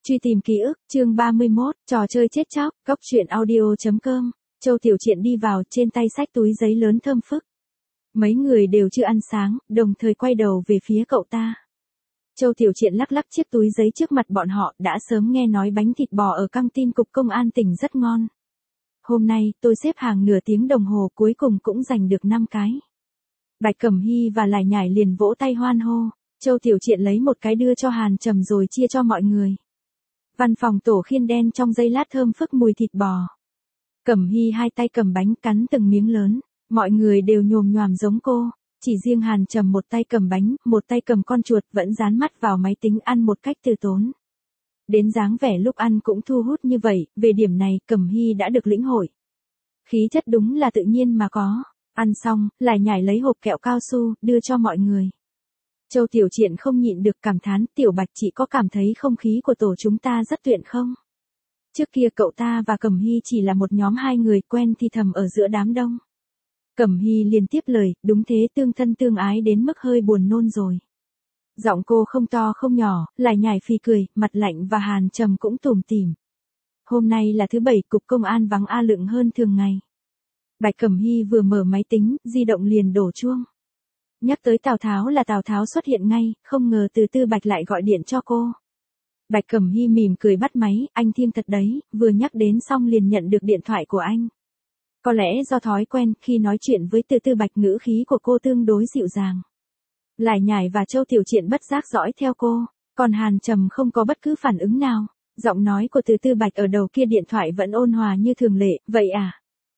Truy tìm ký ức, chương 31, trò chơi chết chóc, góc truyện audio.com. Châu Tiểu Triện đi vào, trên tay xách túi giấy lớn thơm phức. Mấy người đều chưa ăn sáng, đồng thời quay đầu về phía cậu ta. Châu Tiểu Triện lắc lắc chiếc túi giấy trước mặt bọn họ, đã sớm nghe nói bánh thịt bò ở căng tin cục công an tỉnh rất ngon. Hôm nay, tôi xếp hàng nửa tiếng đồng hồ cuối cùng cũng giành được 5 cái. Bạch Cẩm Hy và Lải Nhải liền vỗ tay hoan hô. Châu Tiểu Triện lấy một cái đưa cho Hàn Trầm rồi chia cho mọi người. Văn phòng tổ khiên đen trong giây lát thơm phức mùi thịt bò. Cẩm Hy hai tay cầm bánh cắn từng miếng lớn, mọi người đều nhồm nhoàm giống cô, chỉ riêng Hàn Trầm một tay cầm bánh, một tay cầm con chuột vẫn dán mắt vào máy tính ăn một cách từ tốn. Đến dáng vẻ lúc ăn cũng thu hút như vậy, về điểm này Cẩm Hy đã được lĩnh hội. Khí chất đúng là tự nhiên mà có. Ăn xong, Lải Nhải lấy hộp kẹo cao su, đưa cho mọi người. Châu Tiểu Triện không nhịn được cảm thán, Tiểu Bạch chị có cảm thấy không khí của tổ chúng ta rất tuyệt không? Trước kia cậu ta và Cẩm Hy chỉ là một nhóm hai người quen thì thầm ở giữa đám đông. Cẩm Hy liền tiếp lời, đúng thế, tương thân tương ái đến mức hơi buồn nôn rồi. Giọng cô không to không nhỏ, Lải Nhải phì cười, mặt lạnh và Hàn Trầm cũng tủm tỉm. Hôm nay là thứ Bảy, cục công an vắng a lựng hơn thường ngày. Bạch Cẩm Hy vừa mở máy tính, di động liền đổ chuông. Nhắc tới Tào Tháo là Tào Tháo xuất hiện ngay, không ngờ từ Tư Bạch lại gọi điện cho cô. Bạch Cẩm Hy mỉm cười bắt máy, anh thiêng thật đấy, vừa nhắc đến xong liền nhận được điện thoại của anh. Có lẽ do thói quen, khi nói chuyện với Tư Bạch ngữ khí của cô tương đối dịu dàng. Lải Nhải và Châu Tiểu Triện bất giác dõi theo cô, còn Hàn Trầm không có bất cứ phản ứng nào. Giọng nói của Tư Bạch ở đầu kia điện thoại vẫn ôn hòa như thường lệ, vậy à?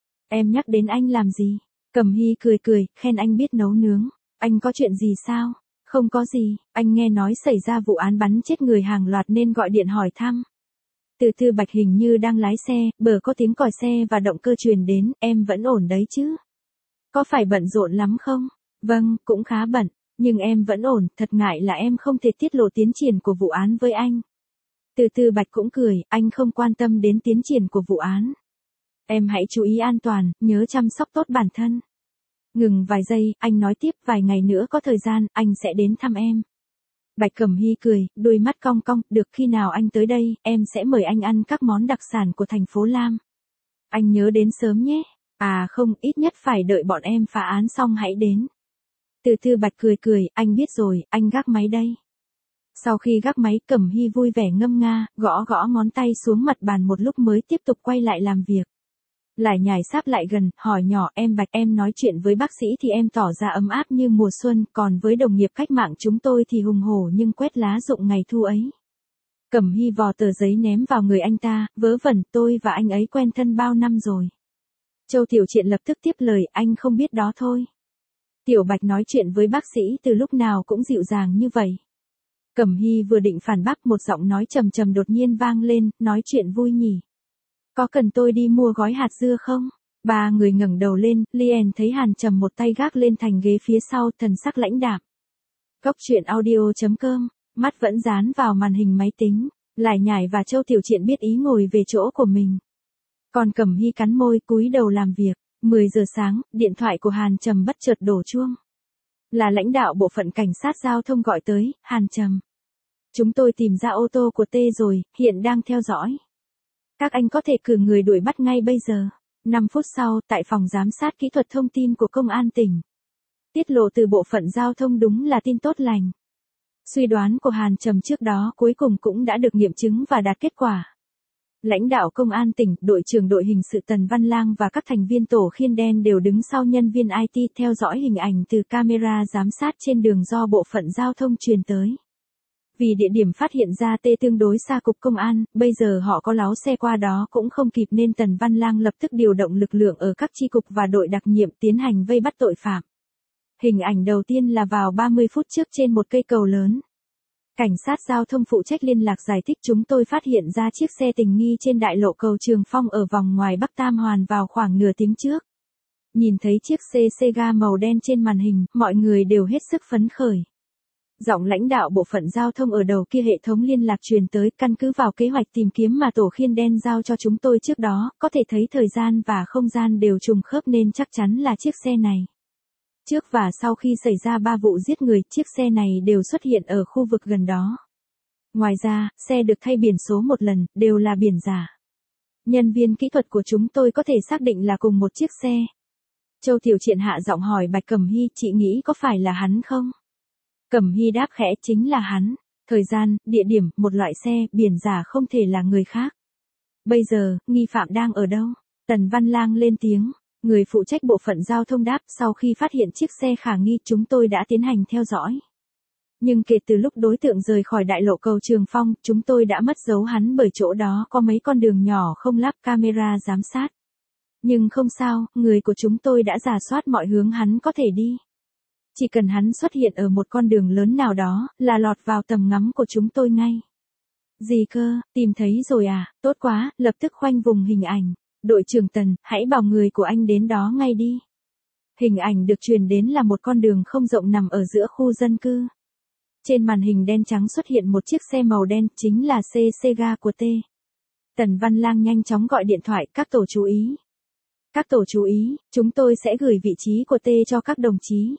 Em nhắc đến anh làm gì? Cẩm Hy cười, khen anh biết nấu nướng. Anh có chuyện gì sao? Không có gì, anh nghe nói xảy ra vụ án bắn chết người hàng loạt nên gọi điện hỏi thăm. Tư Bạch hình như đang lái xe, bờ có tiếng còi xe và động cơ truyền đến, em vẫn ổn đấy chứ? Có phải bận rộn lắm không? Vâng, cũng khá bận, nhưng em vẫn ổn, thật ngại là em không thể tiết lộ tiến triển của vụ án với anh. Tư Bạch cũng cười, anh không quan tâm đến tiến triển của vụ án. Em hãy chú ý an toàn, nhớ chăm sóc tốt bản thân. Ngừng vài giây, anh nói tiếp, vài ngày nữa có thời gian, anh sẽ đến thăm em. Bạch Cẩm Hy cười, đôi mắt cong cong, được, khi nào anh tới đây, em sẽ mời anh ăn các món đặc sản của thành phố Lam. Anh nhớ đến sớm nhé. À không, ít nhất phải đợi bọn em phá án xong hãy đến. Tư Bạch cười, anh biết rồi, anh gác máy đây. Sau khi gác máy, Cẩm Hy vui vẻ ngâm nga, gõ ngón tay xuống mặt bàn một lúc mới tiếp tục quay lại làm việc. Lải Nhải sáp lại gần, hỏi nhỏ, em Bạch, em nói chuyện với bác sĩ thì em tỏ ra ấm áp như mùa xuân, còn với đồng nghiệp cách mạng chúng tôi thì hùng hổ nhưng quét lá rụng ngày thu ấy. Cẩm Hy vò tờ giấy ném vào người anh ta, vớ vẩn, tôi và anh ấy quen thân bao năm rồi. Châu Tiểu Triện lập tức tiếp lời, anh không biết đó thôi. Tiểu Bạch nói chuyện với bác sĩ từ lúc nào cũng dịu dàng như vậy. Cẩm Hy vừa định phản bác, một giọng nói trầm trầm đột nhiên vang lên, nói chuyện vui nhỉ. Có cần tôi đi mua gói hạt dưa không? Ba người ngẩng đầu lên, liền thấy Hàn Trầm một tay gác lên thành ghế phía sau, thần sắc lãnh đạm. Góc truyện audio.com, mắt vẫn dán vào màn hình máy tính, Lải Nhải và Châu Tiểu Triện biết ý ngồi về chỗ của mình. Còn Cẩm Hy cắn môi cúi đầu làm việc. 10 giờ sáng, điện thoại của Hàn Trầm bất chợt đổ chuông. Là lãnh đạo bộ phận cảnh sát giao thông gọi tới, Hàn Trầm. Chúng tôi tìm ra ô tô của T rồi, hiện đang theo dõi. Các anh có thể cử người đuổi bắt ngay bây giờ. 5 phút sau, tại phòng giám sát kỹ thuật thông tin của công an tỉnh. Tiết lộ từ bộ phận giao thông đúng là tin tốt lành. Suy đoán của Hàn Trầm trước đó cuối cùng cũng đã được nghiệm chứng và đạt kết quả. Lãnh đạo công an tỉnh, đội trưởng đội hình sự Tần Văn Lang và các thành viên tổ khiên đen đều đứng sau nhân viên IT theo dõi hình ảnh từ camera giám sát trên đường do bộ phận giao thông truyền tới. Vì địa điểm phát hiện ra T tương đối xa cục công an, bây giờ họ có láo xe qua đó cũng không kịp nên Tần Văn Lang lập tức điều động lực lượng ở các chi cục và đội đặc nhiệm tiến hành vây bắt tội phạm. Hình ảnh đầu tiên là vào 30 phút trước trên một cây cầu lớn. Cảnh sát giao thông phụ trách liên lạc giải thích, chúng tôi phát hiện ra chiếc xe tình nghi trên đại lộ cầu Trường Phong ở vòng ngoài Bắc Tam Hoàn vào khoảng nửa tiếng trước. Nhìn thấy chiếc xe Sega màu đen trên màn hình, mọi người đều hết sức phấn khởi. Giọng lãnh đạo bộ phận giao thông ở đầu kia hệ thống liên lạc truyền tới, căn cứ vào kế hoạch tìm kiếm mà tổ khiên đen giao cho chúng tôi trước đó, có thể thấy thời gian và không gian đều trùng khớp nên chắc chắn là chiếc xe này. Trước và sau khi xảy ra 3 vụ giết người, chiếc xe này đều xuất hiện ở khu vực gần đó. Ngoài ra, xe được thay biển số một lần, đều là biển giả. Nhân viên kỹ thuật của chúng tôi có thể xác định là cùng một chiếc xe. Châu Tiểu Triện hạ giọng hỏi Bạch Cẩm Hy, chị nghĩ có phải là hắn không? Cẩm Hy đáp khẽ, chính là hắn. Thời gian, địa điểm, một loại xe, biển giả không thể là người khác. Bây giờ, nghi phạm đang ở đâu? Tần Văn Lang lên tiếng. Người phụ trách bộ phận giao thông đáp, sau khi phát hiện chiếc xe khả nghi, chúng tôi đã tiến hành theo dõi. Nhưng kể từ lúc đối tượng rời khỏi đại lộ cầu Trường Phong, chúng tôi đã mất dấu hắn bởi chỗ đó có mấy con đường nhỏ không lắp camera giám sát. Nhưng không sao, người của chúng tôi đã rà soát mọi hướng hắn có thể đi. Chỉ cần hắn xuất hiện ở một con đường lớn nào đó, là lọt vào tầm ngắm của chúng tôi ngay. Gì cơ, tìm thấy rồi à, tốt quá, lập tức khoanh vùng hình ảnh. Đội trưởng Tần, hãy bảo người của anh đến đó ngay đi. Hình ảnh được truyền đến là một con đường không rộng nằm ở giữa khu dân cư. Trên màn hình đen trắng xuất hiện một chiếc xe màu đen, chính là xe ga của T. Tần Văn Lang nhanh chóng gọi điện thoại, các tổ chú ý. Các tổ chú ý, chúng tôi sẽ gửi vị trí của T cho các đồng chí.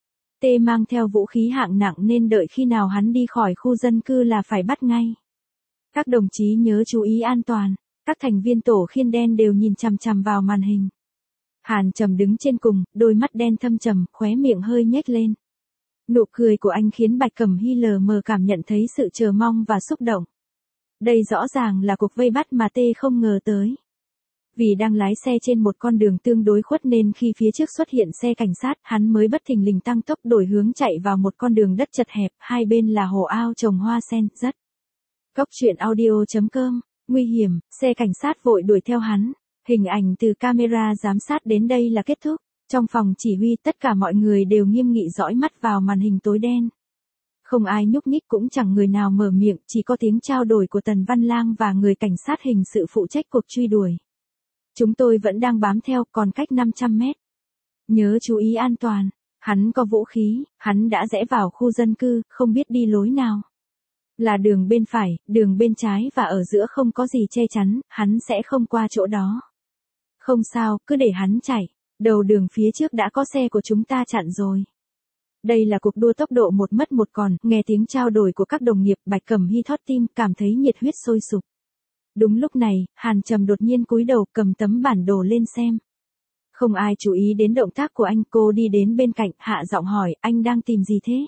T mang theo vũ khí hạng nặng nên đợi khi nào hắn đi khỏi khu dân cư là phải bắt ngay. Các đồng chí nhớ chú ý an toàn. Các thành viên tổ khiên đen đều nhìn chằm chằm vào màn hình. Hàn Trầm đứng trên cùng, đôi mắt đen thâm trầm, khóe miệng hơi nhếch lên. Nụ cười của anh khiến Bạch Cẩm Hy lờ mờ cảm nhận thấy sự chờ mong và xúc động. Đây rõ ràng là cuộc vây bắt mà T không ngờ tới. Vì đang lái xe trên một con đường tương đối khuất nên khi phía trước xuất hiện xe cảnh sát, hắn mới bất thình lình tăng tốc đổi hướng chạy vào một con đường đất chật hẹp, hai bên là hồ ao trồng hoa sen, rất. Coctruyện.audio.com. Nguy hiểm, xe cảnh sát vội đuổi theo hắn. Hình ảnh từ camera giám sát đến đây là kết thúc. Trong phòng chỉ huy tất cả mọi người đều nghiêm nghị dõi mắt vào màn hình tối đen. Không ai nhúc nhích cũng chẳng người nào mở miệng, chỉ có tiếng trao đổi của Tần Văn Lang và người cảnh sát hình sự phụ trách cuộc truy đuổi. Chúng tôi vẫn đang bám theo, còn cách 500 mét. Nhớ chú ý an toàn, hắn có vũ khí, hắn đã rẽ vào khu dân cư, không biết đi lối nào. Là đường bên phải, đường bên trái và ở giữa không có gì che chắn, hắn sẽ không qua chỗ đó. Không sao, cứ để hắn chạy, đầu đường phía trước đã có xe của chúng ta chặn rồi. Đây là cuộc đua tốc độ một mất một còn, nghe tiếng trao đổi của các đồng nghiệp, Bạch Cẩm Hy thót tim, cảm thấy nhiệt huyết sôi sục. Đúng lúc này, Hàn Trầm đột nhiên cúi đầu cầm tấm bản đồ lên xem. Không ai chú ý đến động tác của anh, cô đi đến bên cạnh, hạ giọng hỏi, anh đang tìm gì thế?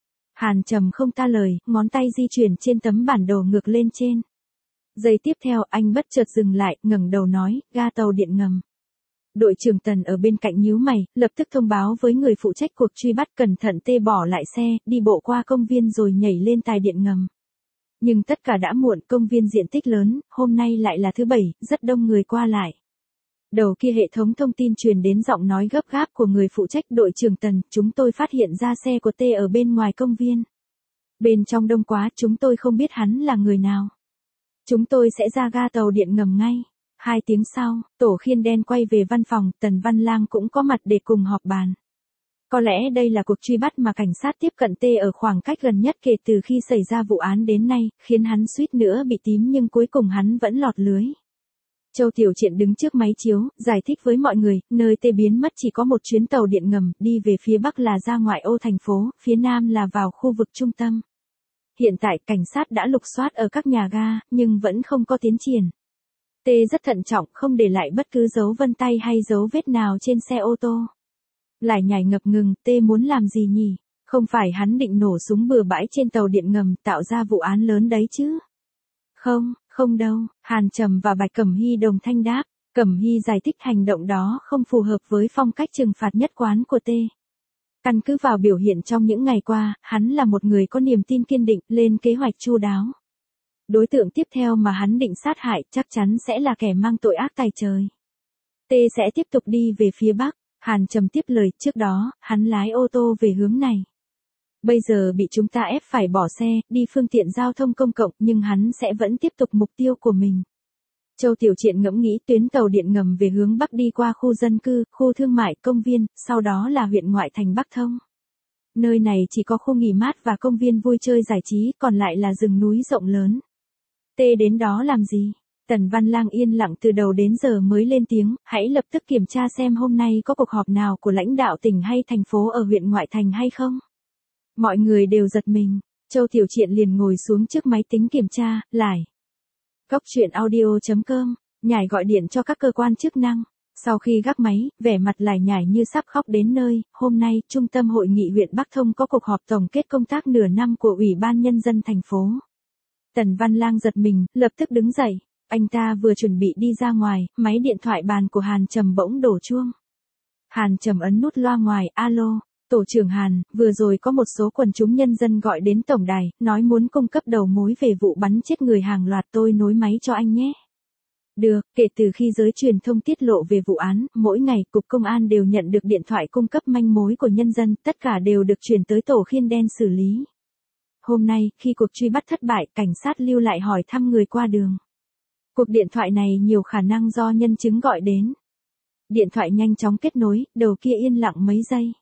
Hàn Trầm không ta lời, ngón tay di chuyển trên tấm bản đồ ngược lên trên. Giây tiếp theo, anh bất chợt dừng lại, ngẩng đầu nói, ga tàu điện ngầm. Đội trưởng Tần ở bên cạnh nhíu mày, lập tức thông báo với người phụ trách cuộc truy bắt, cẩn thận T bỏ lại xe, đi bộ qua công viên rồi nhảy lên tài điện ngầm. Nhưng tất cả đã muộn, công viên diện tích lớn, hôm nay lại là thứ Bảy, rất đông người qua lại. Đầu kia hệ thống thông tin truyền đến giọng nói gấp gáp của người phụ trách, đội trưởng Tần, chúng tôi phát hiện ra xe của T ở bên ngoài công viên. Bên trong đông quá, chúng tôi không biết hắn là người nào. Chúng tôi sẽ ra ga tàu điện ngầm ngay. 2 tiếng sau, tổ khiên đen quay về văn phòng, Tần Văn Lang cũng có mặt để cùng họp bàn. Có lẽ đây là cuộc truy bắt mà cảnh sát tiếp cận T ở khoảng cách gần nhất kể từ khi xảy ra vụ án đến nay, khiến hắn suýt nữa bị tím nhưng cuối cùng hắn vẫn lọt lưới. Châu Tiểu Triện đứng trước máy chiếu, giải thích với mọi người, nơi T biến mất chỉ có một chuyến tàu điện ngầm, đi về phía bắc là ra ngoại ô thành phố, phía nam là vào khu vực trung tâm. Hiện tại cảnh sát đã lục soát ở các nhà ga, nhưng vẫn không có tiến triển. T rất thận trọng, không để lại bất cứ dấu vân tay hay dấu vết nào trên xe ô tô. Lại nhảy ngập ngừng, T muốn làm gì nhỉ? Không phải hắn định nổ súng bừa bãi trên tàu điện ngầm tạo ra vụ án lớn đấy chứ? Không đâu, Hàn Trầm và Bạch Cẩm Hy đồng thanh đáp. Cẩm Hy giải thích hành động đó không phù hợp với phong cách trừng phạt nhất quán của T. Căn cứ vào biểu hiện trong những ngày qua, hắn là một người có niềm tin kiên định, lên kế hoạch chu đáo. Đối tượng tiếp theo mà hắn định sát hại chắc chắn sẽ là kẻ mang tội ác tày trời. T sẽ tiếp tục đi về phía bắc. Hàn Trầm tiếp lời, trước đó, hắn lái ô tô về hướng này. Bây giờ bị chúng ta ép phải bỏ xe, đi phương tiện giao thông công cộng, nhưng hắn sẽ vẫn tiếp tục mục tiêu của mình. Châu Tiểu Triện ngẫm nghĩ, tuyến tàu điện ngầm về hướng bắc đi qua khu dân cư, khu thương mại, công viên, sau đó là huyện ngoại thành Bắc Thông. Nơi này chỉ có khu nghỉ mát và công viên vui chơi giải trí, còn lại là rừng núi rộng lớn. T đến đó làm gì? Tần Văn Lang yên lặng từ đầu đến giờ mới lên tiếng, hãy lập tức kiểm tra xem hôm nay có cuộc họp nào của lãnh đạo tỉnh hay thành phố ở huyện ngoại thành hay không. Mọi người đều giật mình. Châu Tiểu Triện liền ngồi xuống trước máy tính kiểm tra, lại. Góc chuyện audio.com, nhảy gọi điện cho các cơ quan chức năng. Sau khi gác máy, vẻ mặt lải nhải như sắp khóc đến nơi, hôm nay, Trung tâm Hội nghị huyện Bắc Thông có cuộc họp tổng kết công tác nửa năm của Ủy ban Nhân dân thành phố. Tần Văn Lang giật mình, lập tức đứng dậy. Anh ta vừa chuẩn bị đi ra ngoài, máy điện thoại bàn của Hàn Trầm bỗng đổ chuông. Hàn Trầm ấn nút loa ngoài, alo, tổ trưởng Hàn, vừa rồi có một số quần chúng nhân dân gọi đến tổng đài, nói muốn cung cấp đầu mối về vụ bắn chết người hàng loạt, tôi nối máy cho anh nhé. Được, kể từ khi giới truyền thông tiết lộ về vụ án, mỗi ngày Cục Công an đều nhận được điện thoại cung cấp manh mối của nhân dân, tất cả đều được chuyển tới tổ khiên đen xử lý. Hôm nay, khi cuộc truy bắt thất bại, cảnh sát lưu lại hỏi thăm người qua đường. Cuộc điện thoại này nhiều khả năng do nhân chứng gọi đến. Điện thoại nhanh chóng kết nối, đầu kia yên lặng mấy giây.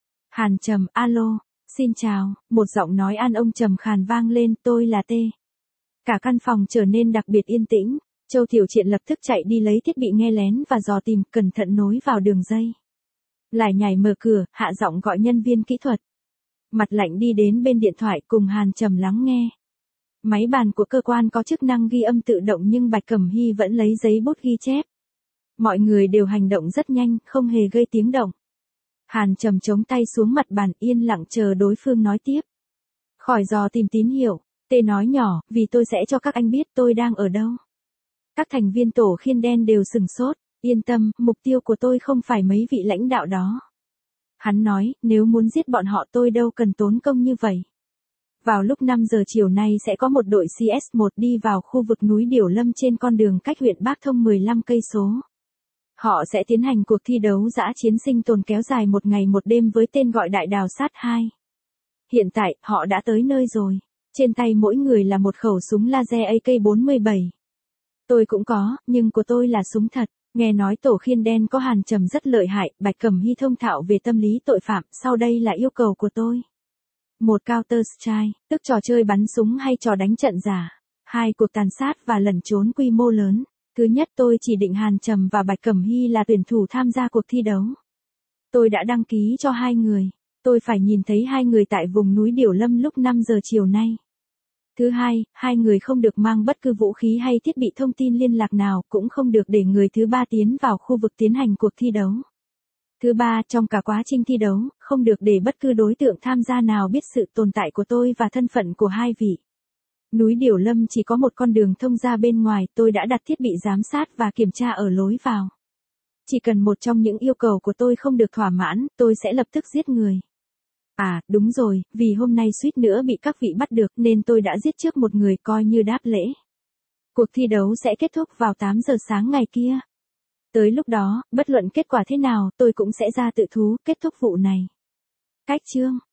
Hàn Trầm, alo, xin chào, một giọng nói an ông trầm khàn vang lên, tôi là T. Cả căn phòng trở nên đặc biệt yên tĩnh. Châu Tiểu Triện lập tức chạy đi lấy thiết bị nghe lén và dò tìm, cẩn thận nối vào đường dây. Lải nhải mở cửa, hạ giọng gọi nhân viên kỹ thuật. Mặt lạnh đi đến bên điện thoại cùng Hàn Trầm lắng nghe. Máy bàn của cơ quan có chức năng ghi âm tự động nhưng Bạch Cẩm Hy vẫn lấy giấy bút ghi chép. Mọi người đều hành động rất nhanh, không hề gây tiếng động. Hàn Trầm chống tay xuống mặt bàn yên lặng chờ đối phương nói tiếp. Khỏi dò tìm tín hiệu, Tê nói nhỏ, vì tôi sẽ cho các anh biết tôi đang ở đâu. Các thành viên tổ khiên đen đều sừng sốt, yên tâm, mục tiêu của tôi không phải mấy vị lãnh đạo đó. Hắn nói, nếu muốn giết bọn họ tôi đâu cần tốn công như vậy. Vào lúc 5 giờ chiều nay sẽ có một đội CS1 đi vào khu vực núi Điểu Lâm trên con đường cách huyện Bắc Thông 15 cây số. Họ sẽ tiến hành cuộc thi đấu dã chiến sinh tồn kéo dài một ngày một đêm với tên gọi Đại Đào Sát 2. Hiện tại, họ đã tới nơi rồi. Trên tay mỗi người là một khẩu súng laser AK-47. Tôi cũng có, nhưng của tôi là súng thật. Nghe nói tổ khiên đen có Hàn Trầm rất lợi hại, Bạch Cẩm Hy thông thạo về tâm lý tội phạm, sau đây là yêu cầu của tôi. 1. Counter Strike, tức trò chơi bắn súng hay trò đánh trận giả. 2. Cuộc tàn sát và lẩn trốn quy mô lớn. Thứ nhất tôi chỉ định Hàn Trầm và Bạch Cẩm Hy là tuyển thủ tham gia cuộc thi đấu. Tôi đã đăng ký cho 2 người. Tôi phải nhìn thấy 2 người tại vùng núi Điểu Lâm lúc 5 giờ chiều nay. Thứ hai, 2 người không được mang bất cứ vũ khí hay thiết bị thông tin liên lạc nào, cũng không được để người thứ ba tiến vào khu vực tiến hành cuộc thi đấu. Thứ ba, trong cả quá trình thi đấu, không được để bất cứ đối tượng tham gia nào biết sự tồn tại của tôi và thân phận của 2 vị. Núi Điểu Lâm chỉ có một con đường thông ra bên ngoài, tôi đã đặt thiết bị giám sát và kiểm tra ở lối vào. Chỉ cần một trong những yêu cầu của tôi không được thỏa mãn, tôi sẽ lập tức giết người. À, đúng rồi, vì hôm nay suýt nữa bị các vị bắt được nên tôi đã giết trước một người coi như đáp lễ. Cuộc thi đấu sẽ kết thúc vào 8 giờ sáng ngày kia. Tới lúc đó, bất luận kết quả thế nào, tôi cũng sẽ ra tự thú, kết thúc vụ này. Cách chương